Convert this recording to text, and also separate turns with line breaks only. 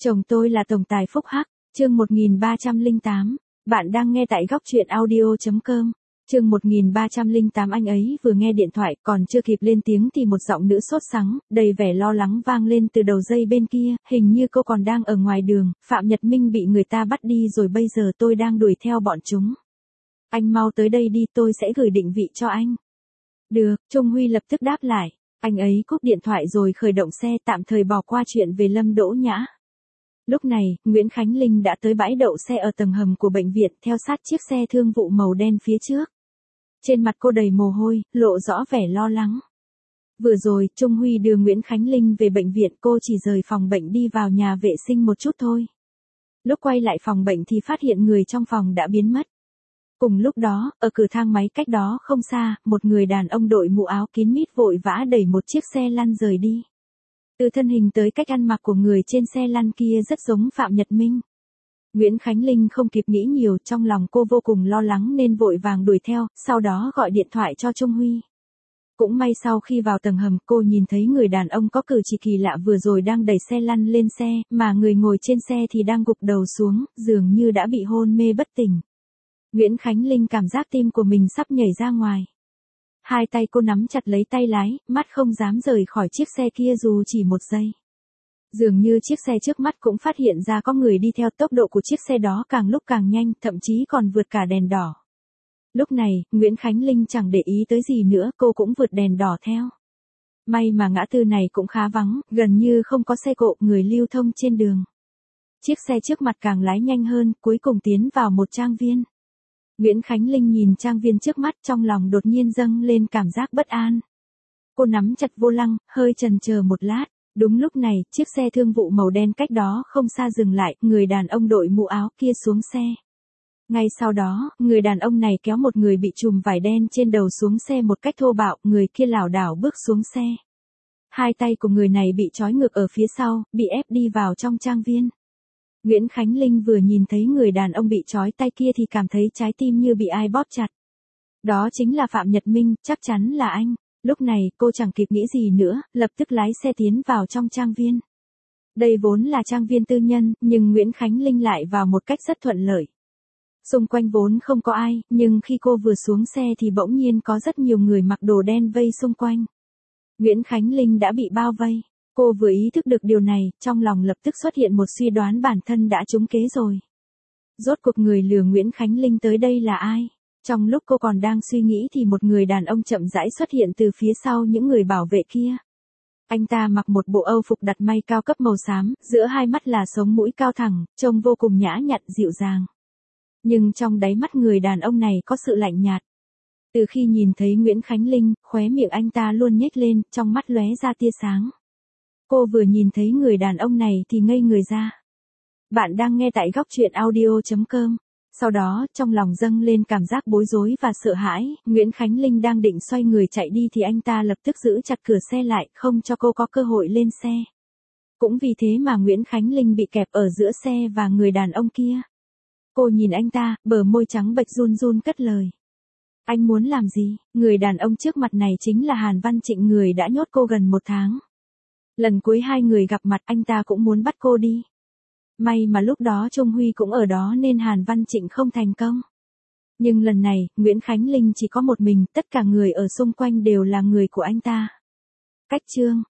Chồng tôi là tổng tài phúc hắc, chương 1308, bạn đang nghe tại góc truyện audio.com. Chương 1308 anh ấy vừa nghe điện thoại còn chưa kịp lên tiếng thì một giọng nữ sốt sắng, đầy vẻ lo lắng vang lên từ đầu dây bên kia, hình như cô còn đang ở ngoài đường, Phạm Nhật Minh bị người ta bắt đi rồi bây giờ tôi đang đuổi theo bọn chúng. Anh mau tới đây đi, tôi sẽ gửi định vị cho anh. Được, Trung Huy lập tức đáp lại, anh ấy cúp điện thoại rồi khởi động xe tạm thời bỏ qua chuyện về Lâm Đỗ Nhã. Lúc này, Nguyễn Khánh Linh đã tới bãi đậu xe ở tầng hầm của bệnh viện theo sát chiếc xe thương vụ màu đen phía trước. Trên mặt cô đầy mồ hôi, lộ rõ vẻ lo lắng. Vừa rồi, Trung Huy đưa Nguyễn Khánh Linh về bệnh viện, cô chỉ rời phòng bệnh đi vào nhà vệ sinh một chút thôi. Lúc quay lại phòng bệnh thì phát hiện người trong phòng đã biến mất. Cùng lúc đó, ở cửa thang máy cách đó không xa, một người đàn ông đội mũ áo kín mít vội vã đẩy một chiếc xe lăn rời đi. Từ thân hình tới cách ăn mặc của người trên xe lăn kia rất giống Phạm Nhật Minh. Nguyễn Khánh Linh không kịp nghĩ nhiều, trong lòng cô vô cùng lo lắng nên vội vàng đuổi theo, sau đó gọi điện thoại cho Trung Huy. Cũng may sau khi vào tầng hầm cô nhìn thấy người đàn ông có cử chỉ kỳ lạ vừa rồi đang đẩy xe lăn lên xe, mà người ngồi trên xe thì đang gục đầu xuống, dường như đã bị hôn mê bất tỉnh. Nguyễn Khánh Linh cảm giác tim của mình sắp nhảy ra ngoài. Hai tay cô nắm chặt lấy tay lái, mắt không dám rời khỏi chiếc xe kia dù chỉ một giây. Dường như chiếc xe trước mắt cũng phát hiện ra có người đi theo, tốc độ của chiếc xe đó càng lúc càng nhanh, thậm chí còn vượt cả đèn đỏ. Lúc này, Nguyễn Khánh Linh chẳng để ý tới gì nữa, cô cũng vượt đèn đỏ theo. May mà ngã tư này cũng khá vắng, gần như không có xe cộ, người lưu thông trên đường. Chiếc xe trước mặt càng lái nhanh hơn, cuối cùng tiến vào một trang viên. Nguyễn Khánh Linh nhìn trang viên trước mắt, trong lòng đột nhiên dâng lên cảm giác bất an. Cô nắm chặt vô lăng, hơi chần chờ một lát. Đúng lúc này, chiếc xe thương vụ màu đen cách đó không xa dừng lại, người đàn ông đội mũ áo kia xuống xe. Ngay sau đó, người đàn ông này kéo một người bị trùm vải đen trên đầu xuống xe một cách thô bạo, người kia lảo đảo bước xuống xe. Hai tay của người này bị trói ngược ở phía sau, bị ép đi vào trong trang viên. Nguyễn Khánh Linh vừa nhìn thấy người đàn ông bị trói tay kia thì cảm thấy trái tim như bị ai bóp chặt. Đó chính là Phạm Nhật Minh, chắc chắn là anh. Lúc này, cô chẳng kịp nghĩ gì nữa, lập tức lái xe tiến vào trong trang viên. Đây vốn là trang viên tư nhân, nhưng Nguyễn Khánh Linh lại vào một cách rất thuận lợi. Xung quanh vốn không có ai, nhưng khi cô vừa xuống xe thì bỗng nhiên có rất nhiều người mặc đồ đen vây xung quanh. Nguyễn Khánh Linh đã bị bao vây. Cô vừa ý thức được điều này, trong lòng lập tức xuất hiện một suy đoán bản thân đã trúng kế rồi. Rốt cuộc người lừa Nguyễn Khánh Linh tới đây là ai? Trong lúc cô còn đang suy nghĩ thì một người đàn ông chậm rãi xuất hiện từ phía sau những người bảo vệ kia. Anh ta mặc một bộ âu phục đặt may cao cấp màu xám, giữa hai mắt là sống mũi cao thẳng, trông vô cùng nhã nhặn dịu dàng. Nhưng trong đáy mắt người đàn ông này có sự lạnh nhạt. Từ khi nhìn thấy Nguyễn Khánh Linh, khóe miệng anh ta luôn nhếch lên, trong mắt lóe ra tia sáng. Cô vừa nhìn thấy người đàn ông này thì ngây người ra. Bạn đang nghe tại góc truyện audio.com. Sau đó, trong lòng dâng lên cảm giác bối rối và sợ hãi, Nguyễn Khánh Linh đang định xoay người chạy đi thì anh ta lập tức giữ chặt cửa xe lại, không cho cô có cơ hội lên xe. Cũng vì thế mà Nguyễn Khánh Linh bị kẹp ở giữa xe và người đàn ông kia. Cô nhìn anh ta, bờ môi trắng bệch run run cất lời. Anh muốn làm gì? Người đàn ông trước mặt này chính là Hàn Văn Trịnh, người đã nhốt cô gần 1 tháng. Lần cuối hai người gặp mặt anh ta cũng muốn bắt cô đi. May mà lúc đó Trung Huy cũng ở đó nên Hàn Văn Trịnh không thành công. Nhưng lần này, Nguyễn Khánh Linh chỉ có một mình, tất cả người ở xung quanh đều là người của anh ta. Cách chương